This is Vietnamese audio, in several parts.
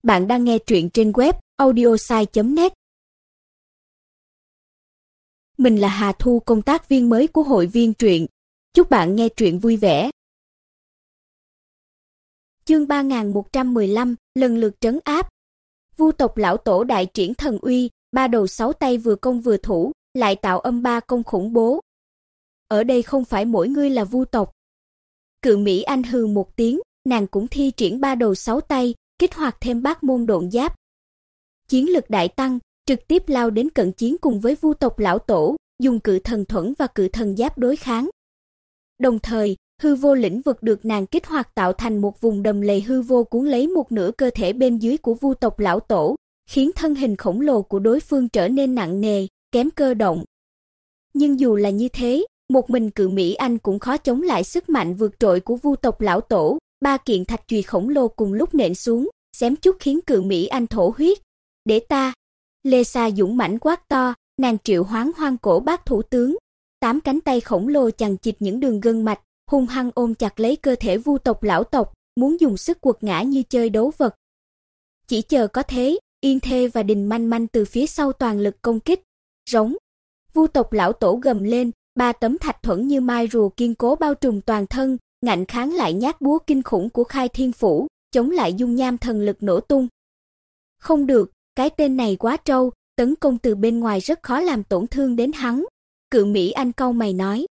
Bạn đang nghe truyện trên web audiosai.net. Mình là Hà Thu, công tác viên mới của hội viên truyện. Chúc bạn nghe truyện vui vẻ. Chương 3115, lần lượt trấn áp. Vu tộc lão tổ đại triển thần uy, ba đầu sáu tay vừa công vừa thủ, lại tạo âm ba công khủng bố. Ở đây không phải mỗi người là vu tộc. Cự Mỹ Anh hừ một tiếng, nàng cũng thi triển ba đầu sáu tay, kích hoạt thêm bát môn độn giáp. Chiến lực đại tăng, trực tiếp lao đến cận chiến cùng với vu tộc lão tổ, dùng cự thần thuẫn và cự thần giáp đối kháng. Đồng thời, hư vô lĩnh vực được nàng kích hoạt tạo thành một vùng đầm lầy hư vô cuốn lấy một nửa cơ thể bên dưới của vu tộc lão tổ, khiến thân hình khổng lồ của đối phương trở nên nặng nề, kém cơ động. Nhưng dù là như thế, một mình Cự Mỹ Anh cũng khó chống lại sức mạnh vượt trội của vu tộc lão tổ. Ba kiện thạch chùy khổng lồ cùng lúc nện xuống, xém chút khiến Cự Mỹ Anh thổ huyết. Để ta! Lê Sa dũng mãnh quát to, nàng triệu hoán hoang cổ bát thủ tướng. 8 cánh tay khổng lồ chằng chịt những đường gân mạch, hung hăng ôm chặt lấy cơ thể vu tộc lão tộc, muốn dùng sức quật ngã như chơi đấu vật. Chỉ chờ có thế, Yên Thê và Đình Manh Manh từ phía sau toàn lực công kích. Rống! Vu tộc lão tổ gầm lên, 3 tấm thạch thuẫn như mai rùa kiên cố bao trùm toàn thân, ngạnh kháng lại nhát búa kinh khủng của Khai Thiên Phủ, chống lại dung nham thần lực nổ tung. Không được, cái tên này quá trâu, tấn công từ bên ngoài rất khó làm tổn thương đến hắn. Cự Mỹ Anh cau mày nói.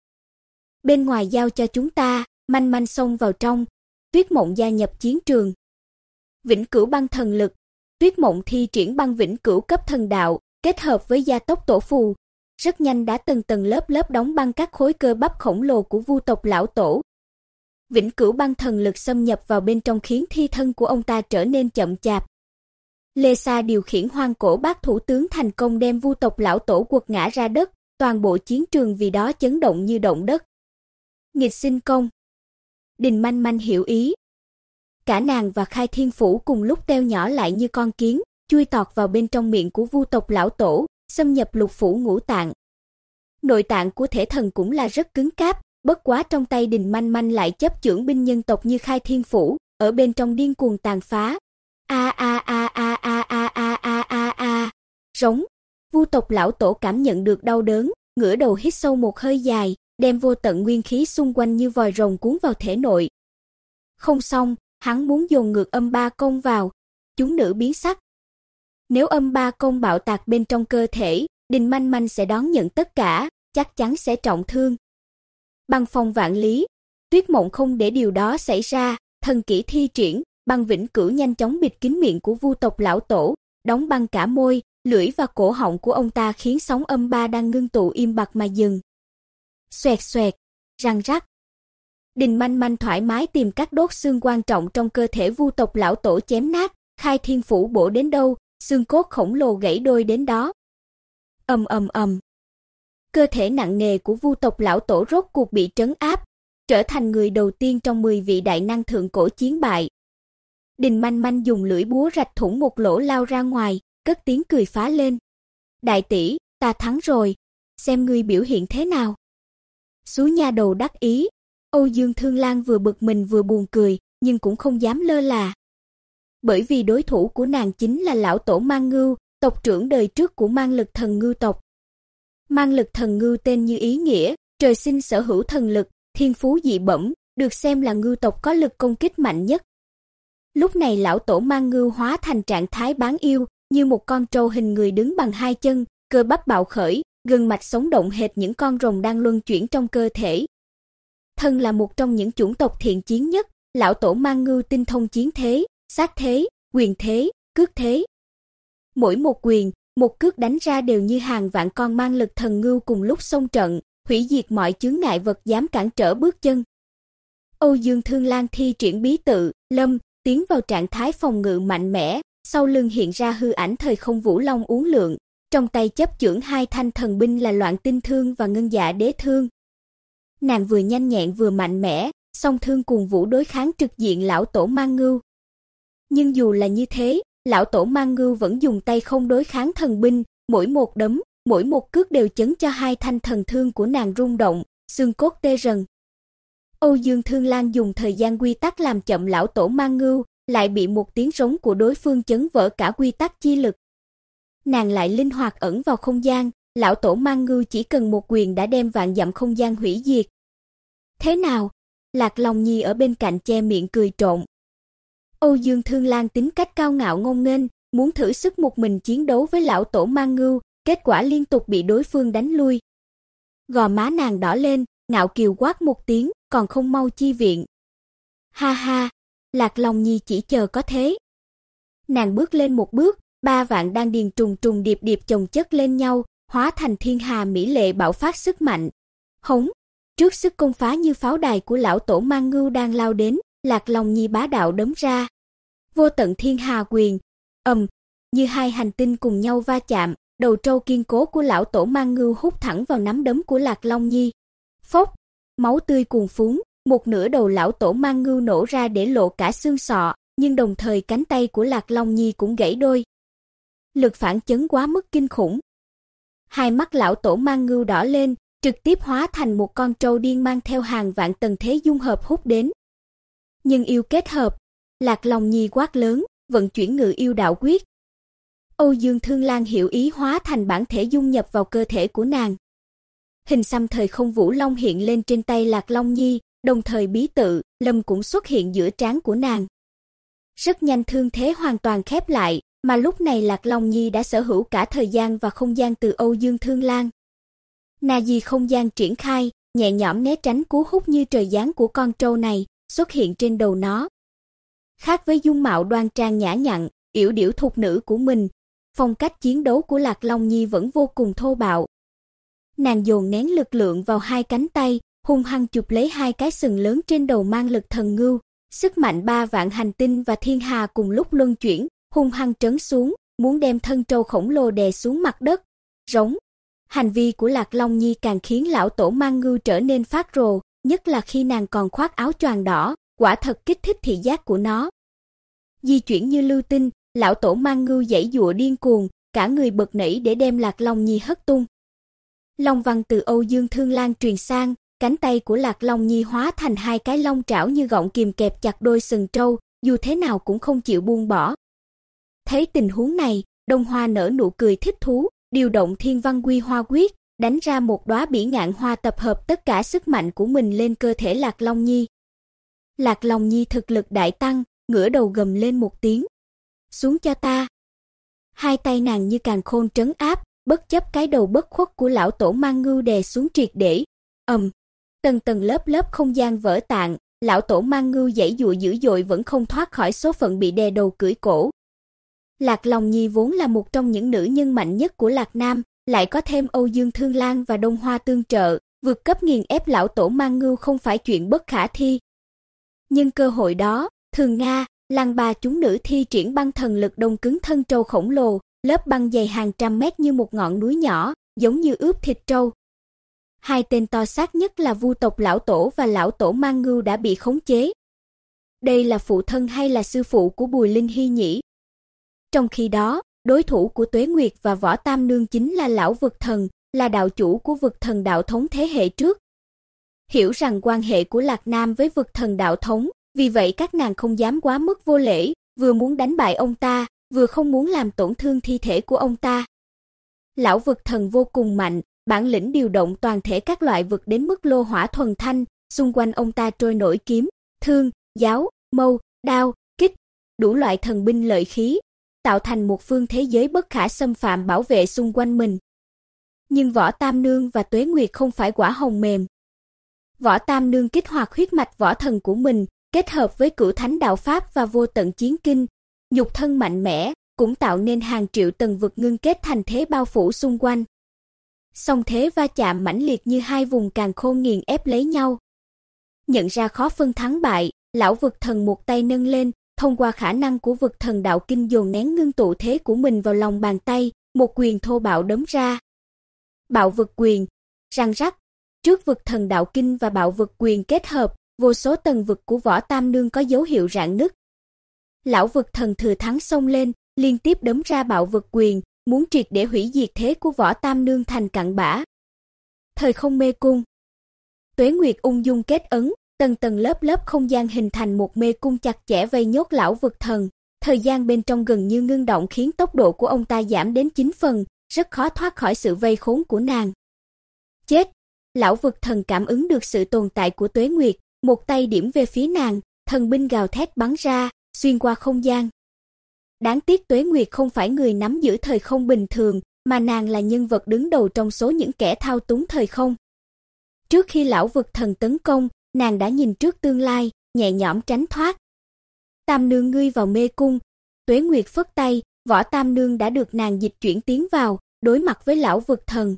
Bên ngoài giao cho chúng ta, Manh Manh xông vào trong. Tuyết Mộng gia nhập chiến trường. Vĩnh Cửu băng thần lực. Tuyết Mộng thi triển băng vĩnh cửu cấp thần đạo, kết hợp với gia tốc tổ phù. Rất nhanh đã tầng tầng lớp lớp đóng băng các khối cơ bắp khổng lồ của vu tộc lão tổ. Vĩnh Cửu băng thần lực xâm nhập vào bên trong khiến thi thân của ông ta trở nên chậm chạp. Lê Sa điều khiển hoang cổ bát thủ tướng thành công đem vu tộc lão tổ quật ngã ra đất, toàn bộ chiến trường vì đó chấn động như động đất. Nghịch sinh công. Đình Manh Manh hiểu ý. Cả nàng và Khai Thiên Phủ cùng lúc teo nhỏ lại như con kiến, chui tọt vào bên trong miệng của vu tộc lão tổ, xâm nhập lục phủ ngũ tạng. Nội tạng của thể thần cũng là rất cứng cáp. Bất quá trong tay Đình Manh Manh lại chấp chưởng binh nhân tộc như Khai Thiên Phủ, ở bên trong điên cuồng tàn phá. Rống. Vu tộc lão tổ cảm nhận được đau đớn, ngửa đầu hít sâu một hơi dài, đem vô tận nguyên khí xung quanh như vòi rồng cuốn vào thể nội. Không xong, hắn muốn dồn ngược âm ba công vào. Chúng nữ biến sắc. Nếu âm ba công bạo tạc bên trong cơ thể, Đình Manh Manh sẽ đón nhận tất cả, chắc chắn sẽ trọng thương. Băng phong vạn lý, Tuyết Mộng không để điều đó xảy ra, thần kỹ thi triển, băng vĩnh cửu nhanh chóng bịt kín miệng của vu tộc lão tổ, đóng băng cả môi, lưỡi và cổ họng của ông ta khiến sóng âm ba đang ngưng tụ im bặt mà dừng. Xoẹt xoẹt, răng rắc. Đình Manh Manh thoải mái tìm các đốt xương quan trọng trong cơ thể vu tộc lão tổ chém nát, Khai Thiên Phủ bổ đến đâu, xương cốt khổng lồ gãy đôi đến đó. Ầm ầm ầm. Cơ thể nặng nề của vu tộc lão tổ rốt cuộc bị trấn áp, trở thành người đầu tiên trong 10 vị đại năng thượng cổ chiến bại. Đình Manh Manh dùng lưỡi búa rạch thủng một lỗ lao ra ngoài, cất tiếng cười phá lên. Đại tỷ, ta thắng rồi, xem ngươi biểu hiện thế nào. Sú nha đầu đắc ý, Âu Dương Thương Lan vừa bực mình vừa buồn cười, nhưng cũng không dám lơ là. Bởi vì đối thủ của nàng chính là lão tổ Mang Ngưu, tộc trưởng đời trước của Mang Lực Thần Ngưu tộc. Mang Lực Thần Ngưu tên như ý nghĩa, trời sinh sở hữu thần lực, thiên phú dị bẩm, được xem là ngưu tộc có lực công kích mạnh nhất. Lúc này lão tổ Mang Ngưu hóa thành trạng thái bán yêu, như một con trâu hình người đứng bằng hai chân, cơ bắp bạo khởi, gân mạch sống động hệt những con rồng đang luân chuyển trong cơ thể. Thân là một trong những chủng tộc thiện chiến nhất, lão tổ Mang Ngưu tinh thông chiến thế, sát thế, quyền thế, cước thế. Mỗi một quyền, một cước đánh ra đều như hàng vạn con Mang Lực Thần Ngưu cùng lúc xông trận, hủy diệt mọi chướng ngại vật dám cản trở bước chân. Âu Dương Thương Lan thi triển bí tự, lâm, tiến vào trạng thái phòng ngự mạnh mẽ, sau lưng hiện ra hư ảnh thời không vũ long uốn lượn, trong tay chấp chưởng hai thanh thần binh là Loạn Tinh Thương và Ngân Dạ Đế Thương. Nàng vừa nhanh nhẹn vừa mạnh mẽ, song thương cuồng vũ đối kháng trực diện lão tổ Mang Ngưu. Nhưng dù là như thế, lão tổ Mang Ngưu vẫn dùng tay không đối kháng thần binh, mỗi một đấm, mỗi một cước đều chấn cho hai thanh thần thương của nàng rung động, xương cốt tê rần. Âu Dương Thương Lan dùng thời gian quy tắc làm chậm lão tổ Mang Ngưu, lại bị một tiếng rống của đối phương chấn vỡ cả quy tắc chi lực. Nàng lại linh hoạt ẩn vào không gian, lão tổ Mang Ngưu chỉ cần một quyền đã đem vạn dặm không gian hủy diệt. Thế nào? Lạc Long Nhi ở bên cạnh che miệng cười trộn. Âu Dương Thương Lan tính cách cao ngạo ngông nghênh, muốn thử sức một mình chiến đấu với lão tổ Mang Ngưu, kết quả liên tục bị đối phương đánh lui. Gò má nàng đỏ lên, ngạo kiều quát một tiếng, còn không mau chi viện. Ha ha, Lạc Long Nhi chỉ chờ có thế. Nàng bước lên một bước, 3 vạn đan điền trùng trùng điệp điệp chồng chất lên nhau, hóa thành thiên hà mỹ lệ bạo phát sức mạnh. Hống, trước sức công phá như pháo đài của lão tổ Mang Ngưu đang lao đến, Lạc Long Nhi bá đạo đấm ra. Vô tận thiên hà quyền, như hai hành tinh cùng nhau va chạm, đầu trâu kiên cố của lão tổ Mang Ngưu hút thẳng vào nắm đấm của Lạc Long Nhi. Phốc, máu tươi cuồn phún, một nửa đầu lão tổ Mang Ngưu nổ ra để lộ cả xương sọ, nhưng đồng thời cánh tay của Lạc Long Nhi cũng gãy đôi. Lực phản chấn quá mức kinh khủng. Hai mắt lão tổ Mang Ngưu đỏ lên, trực tiếp hóa thành một con trâu điên mang theo hàng vạn tầng thế dung hợp hút đến. Nhưng yêu kết hợp, Lạc Long Nhi quát lớn, vận chuyển ngự yêu đạo quyết. Âu Dương Thương Lan hiểu ý hóa thành bản thể dung nhập vào cơ thể của nàng. Hình xăm thời không vũ long hiện lên trên tay Lạc Long Nhi, đồng thời bí tự, Lâm cũng xuất hiện giữa trán của nàng. Rất nhanh thương thế hoàn toàn khép lại, mà lúc này Lạc Long Nhi đã sở hữu cả thời gian và không gian từ Âu Dương Thương Lan. Na Di không gian triển khai, nhẹ nhõm né tránh cú hút như trời giáng của con trâu này, xuất hiện trên đầu nó. Khác với dung mạo đoan trang nhã nhặn, yểu điệu thục nữ của mình, phong cách chiến đấu của Lạc Long Nhi vẫn vô cùng thô bạo. Nàng dồn nén lực lượng vào hai cánh tay, hung hăng chụp lấy hai cái sừng lớn trên đầu mang lực thần ngưu, sức mạnh 3 vạn hành tinh và thiên hà cùng lúc luân chuyển, hung hăng trấn xuống, muốn đem thân trâu khổng lồ đè xuống mặt đất. Rống. Hành vi của Lạc Long Nhi càng khiến lão tổ Mang Ngưu trở nên phát rồ, nhất là khi nàng còn khoác áo choàng đỏ, quả thật kích thích thị giác của nó. Di chuyển như lưu tinh, lão tổ Mang Ngưu giãy giụa điên cuồng, cả người bật nảy để đem Lạc Long Nhi hất tung. Long văn từ Âu Dương Thương Lan truyền sang, cánh tay của Lạc Long Nhi hóa thành hai cái long trảo như gọng kìm kẹp chặt đôi sừng trâu, dù thế nào cũng không chịu buông bỏ. Thấy tình huống này, Đông Hoa nở nụ cười thích thú, điều động Thiên Văn Quy Hoa Quyết, đánh ra một đóa bỉ ngạn hoa tập hợp tất cả sức mạnh của mình lên cơ thể Lạc Long Nhi. Lạc Long Nhi thực lực đại tăng, ngửa đầu gầm lên một tiếng. Xuống cho ta. Hai tay nàng như càn khôn trấn áp, bất chấp cái đầu bất khuất của lão tổ Mang Ngưu đè xuống triệt để. Tầng tầng lớp lớp không gian vỡ tạng, lão tổ Mang Ngưu giãy giụa dữ dội vẫn không thoát khỏi số phận bị đè đầu cưỡi cổ. Lạc Long Nhi vốn là một trong những nữ nhân mạnh nhất của Lạc Nam, lại có thêm Âu Dương Thương Lan và Đông Hoa tương trợ, vượt cấp nghiền ép lão tổ Mang Ngưu không phải chuyện bất khả thi. Nhưng cơ hội đó, Thường Nga, Lăng Ba chúng nữ thi triển băng thần lực đông cứng thân trâu khổng lồ, lớp băng dày hàng trăm mét như một ngọn núi nhỏ, giống như ướp thịt trâu. Hai tên to xác nhất là Vu tộc lão tổ và lão tổ Mang Ngưu đã bị khống chế. Đây là phụ thân hay là sư phụ của Bùi Linh Hy nhỉ? Trong khi đó, đối thủ của Tuế Nguyệt và Võ Tam Nương chính là lão vực thần, là đạo chủ của vực thần đạo thống thế hệ trước. Hiểu rằng quan hệ của Lạc Nam với vực thần đạo thống, vì vậy các nàng không dám quá mức vô lễ, vừa muốn đánh bại ông ta, vừa không muốn làm tổn thương thi thể của ông ta. Lão vực thần vô cùng mạnh, bản lĩnh điều động toàn thể các loại vực đến mức lô hỏa thuần thanh, xung quanh ông ta trôi nổi kiếm, thương, giáo, mâu, đao, kích, đủ loại thần binh lợi khí, tạo thành một phương thế giới bất khả xâm phạm bảo vệ xung quanh mình. Nhưng Võ Tam Nương và Tuế Nguyệt không phải quả hồng mềm. Võ Tam Nương kích hoạt huyết mạch võ thần của mình, kết hợp với Cửu Thánh đạo pháp và Vô Tận Chiến Kinh, nhục thân mạnh mẽ, cũng tạo nên hàng triệu tầng vực ngưng kết thành thế bao phủ xung quanh. Song thế va chạm mãnh liệt như hai vùng càn khôn nghiền ép lấy nhau. Nhận ra khó phân thắng bại, lão vực thần một tay nâng lên, thông qua khả năng của vực thần đạo kinh dồn nén ngưng tụ thế của mình vào lòng bàn tay, một quyền thô bạo đấm ra. Bạo vực quyền, răng rắc, trước vực thần đạo kinh và bạo vực quyền kết hợp, vô số tầng vực của Võ Tam Nương có dấu hiệu rạn nứt. Lão vực thần thừa thắng xông lên, liên tiếp đấm ra bạo vực quyền, muốn triệt để hủy diệt thế của Võ Tam Nương thành cặn bã. Thời không mê cung. Tuế Nguyệt ung dung kết ấn, tầng tầng lớp lớp không gian hình thành một mê cung chặt chẽ vây nhốt lão vực thần. Thời gian bên trong gần như ngưng động khiến tốc độ của ông ta giảm đến 9 phần, rất khó thoát khỏi sự vây khốn của nàng. Chết! Lão vực thần cảm ứng được sự tồn tại của Tuế Nguyệt, một tay điểm về phía nàng, thần binh gào thét bắn ra, xuyên qua không gian. Đáng tiếc Tuế Nguyệt không phải người nắm giữ thời không bình thường, mà nàng là nhân vật đứng đầu trong số những kẻ thao túng thời không. Trước khi lão vực thần tấn công, nàng đã nhìn trước tương lai, nhẹ nhõm tránh thoát. Tam nương ngươi vào mê cung. Tuế Nguyệt phất tay, Võ Tam nương đã được nàng dịch chuyển tiến vào, đối mặt với lão vực thần.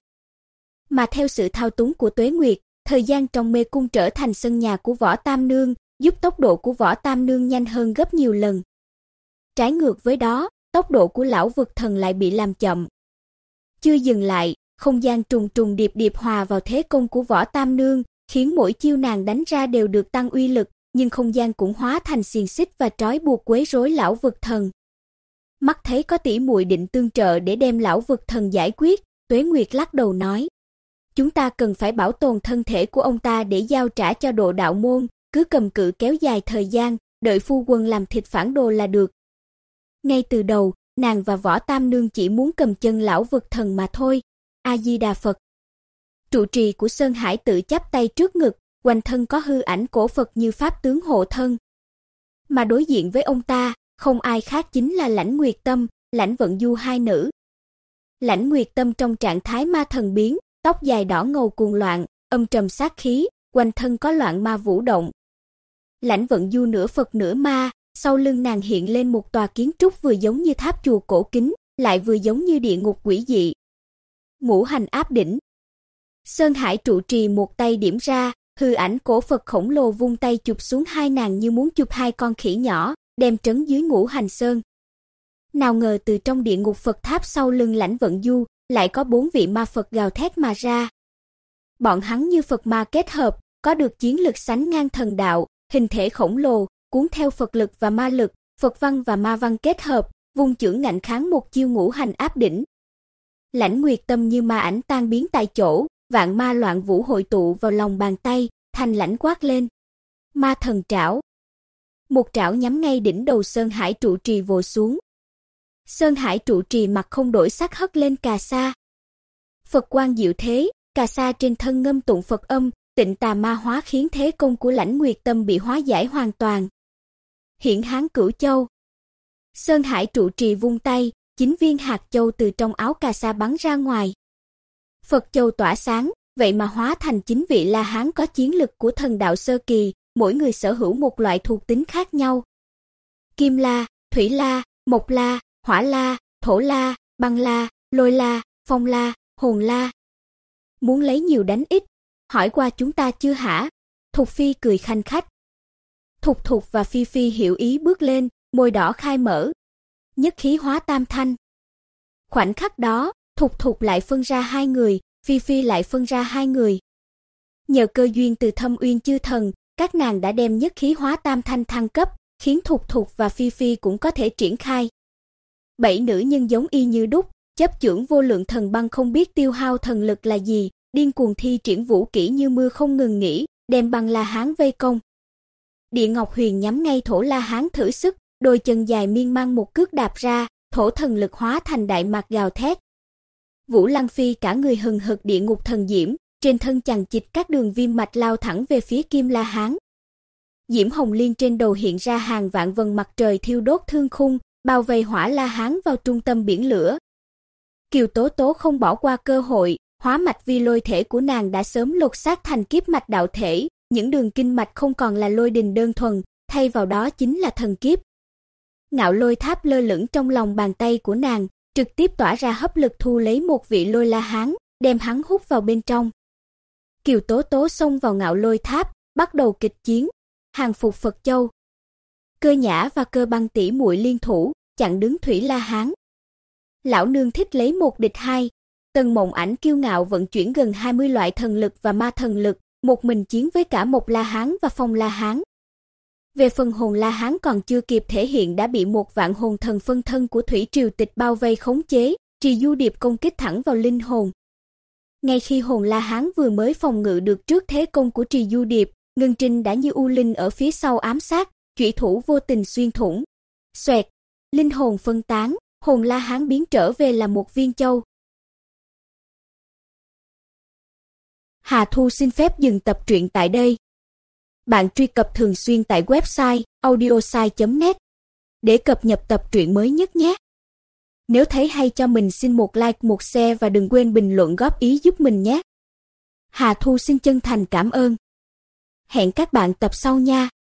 Mà theo sự thao túng của Tuế Nguyệt, thời gian trong mê cung trở thành sân nhà của Võ Tam nương, giúp tốc độ của Võ Tam nương nhanh hơn gấp nhiều lần. Trái ngược với đó, tốc độ của lão vực thần lại bị làm chậm. Chưa dừng lại, không gian trùng trùng điệp điệp hòa vào thế công của Võ Tam nương, khiến mỗi chiêu nàng đánh ra đều được tăng uy lực, nhưng không gian cũng hóa thành xiềng xích và trói buộc quấy rối lão vực thần. Mắt thấy có tỷ muội định tương trợ để đem lão vực thần giải quyết, Tuế Nguyệt lắc đầu nói: "Chúng ta cần phải bảo tồn thân thể của ông ta để giao trả cho Độ Đạo môn, cứ cầm cự kéo dài thời gian, đợi phu quân làm thịt phản đồ là được." Ngay từ đầu, nàng và Võ Tam nương chỉ muốn cầm chân lão vực thần mà thôi. A Di Đà Phật. Trụ trì của Sơn Hải tự chắp tay trước ngực, quanh thân có hư ảnh cổ Phật như pháp tướng hộ thân. Mà đối diện với ông ta, không ai khác chính là Lãnh Nguyệt Tâm, Lãnh Vận Du hai nữ. Lãnh Nguyệt Tâm trong trạng thái ma thần biến, tóc dài đỏ ngầu cuồng loạn, âm trầm sát khí, quanh thân có loạn ma vũ động. Lãnh Vận Du nửa Phật nửa ma, sau lưng nàng hiện lên một tòa kiến trúc vừa giống như tháp chùa cổ kính, lại vừa giống như địa ngục quỷ dị. Ngũ hành áp đỉnh. Sơn Hải trụ trì một tay điểm ra, hư ảnh cổ Phật khổng lồ vung tay chụp xuống hai nàng như muốn chụp hai con khỉ nhỏ, đem trấn dưới Ngũ Hành Sơn. Nào ngờ từ trong địa ngục Phật tháp sau lưng Lãnh Vận Du, lại có 4 vị ma Phật gào thét mà ra. Bọn hắn như Phật ma kết hợp, có được chiến lực sánh ngang thần đạo, hình thể khổng lồ, cuốn theo Phật lực và ma lực, Phật văn và ma văn kết hợp, vung chưởng ngạnh kháng một chiêu ngũ hành áp đỉnh. Lãnh Nguyệt Tâm như ma ảnh tan biến tại chỗ, vạn ma loạn vũ hội tụ vào lòng bàn tay, thanh lãnh quát lên: "Ma thần trảo!" Một trảo nhắm ngay đỉnh đầu Sơn Hải trụ trì vồ xuống. Sơn Hải trụ trì mặt không đổi sắc hất lên cà sa. Phật quang diệu thế, cà sa trên thân ngâm tụng Phật âm, tịnh tà ma hóa khiến thế công của Lãnh Nguyệt Tâm bị hóa giải hoàn toàn. Hiển Hán Cửu Châu. Sơn Hải trụ trì vung tay, 9 viên hạt châu từ trong áo cà sa bắn ra ngoài. Phật châu tỏa sáng, vậy mà hóa thành 9 vị La Hán có chiến lực của thần đạo sơ kỳ, mỗi người sở hữu một loại thuộc tính khác nhau. Kim La, Thủy La, Mộc La, Hỏa La, Thổ La, Băng La, Lôi La, Phong La, Hồn La. Muốn lấy nhiều đánh ít, hỏi qua chúng ta chưa hả? Thục Phi cười khanh khách. Thục Thục và Phi Phi hiểu ý bước lên, môi đỏ khai mở. Nhất khí hóa tam thanh. Khoảnh khắc đó, Thục Thục lại phân ra 2 người, Phi Phi lại phân ra 2 người. Nhờ cơ duyên từ Thâm Uyên chư thần, các nàng đã đem nhất khí hóa tam thanh thăng cấp, khiến Thục Thục và Phi Phi cũng có thể triển khai. 7 nữ nhân giống y như đúc, chấp chưởng vô lượng thần băng không biết tiêu hao thần lực là gì, điên cuồng thi triển vũ kỹ như mưa không ngừng nghỉ, đem Băng La Hán vây công. Địa Ngọc Huyền nhắm ngay Thổ La Hán thử sức, đôi chân dài miên man một cước đạp ra, thổ thần lực hóa thành đại mạc gào thét. Vũ Lăng Phi cả người hừng hực địa ngục thần diễm, trên thân chằng chịt các đường viêm mạch lao thẳng về phía Kim La Hán. Diễm hồng liên trên đầu hiện ra hàng vạn vầng mặt trời thiêu đốt thương khung, bao vây Hỏa La Hán vào trung tâm biển lửa. Kiều Tố Tố không bỏ qua cơ hội, hóa mạch vi lôi thể của nàng đã sớm lột xác thành kiếp mạch đạo thể, những đường kinh mạch không còn là lôi đình đơn thuần, thay vào đó chính là thần kiếp. Ngạo lôi tháp lơ lửng trong lòng bàn tay của nàng, trực tiếp tỏa ra hấp lực thu lấy một vị lôi La Hán, đem hắn hút vào bên trong. Kiều Tố Tố xông vào ngạo lôi tháp, bắt đầu kịch chiến, hàng phục Phật Châu. Cơ Nhã và Cơ Băng tỷ muội liên thủ, chặn đứng Thủy La Hán. Lão nương thích lấy 1 địch 2, Tần Mộng Ảnh kiêu ngạo vận chuyển gần 20 loại thần lực và ma thần lực, một mình chiến với cả Mộc La Hán và Phong La Hán. Về phần Hồn La Hán còn chưa kịp thể hiện đã bị một vạn hồn thần phân thân của Thủy Triều Tịch bao vây khống chế, Trì Du Điệp công kích thẳng vào linh hồn. Ngay khi Hồn La Hán vừa mới phòng ngự được trước thế công của Trì Du Điệp, Ngân Trinh đã như U Linh ở phía sau ám sát, chủy thủ vô tình xuyên thủng. Xoẹt, linh hồn phân tán, hồn La Hán biến trở về là một viên châu. Hà Thu xin phép dừng tập truyện tại đây. Bạn truy cập thường xuyên tại website audiosai.net để cập nhật tập truyện mới nhất nhé. Nếu thấy hay cho mình xin một like, một share và đừng quên bình luận góp ý giúp mình nhé. Hà Thu xin chân thành cảm ơn. Hẹn các bạn tập sau nha.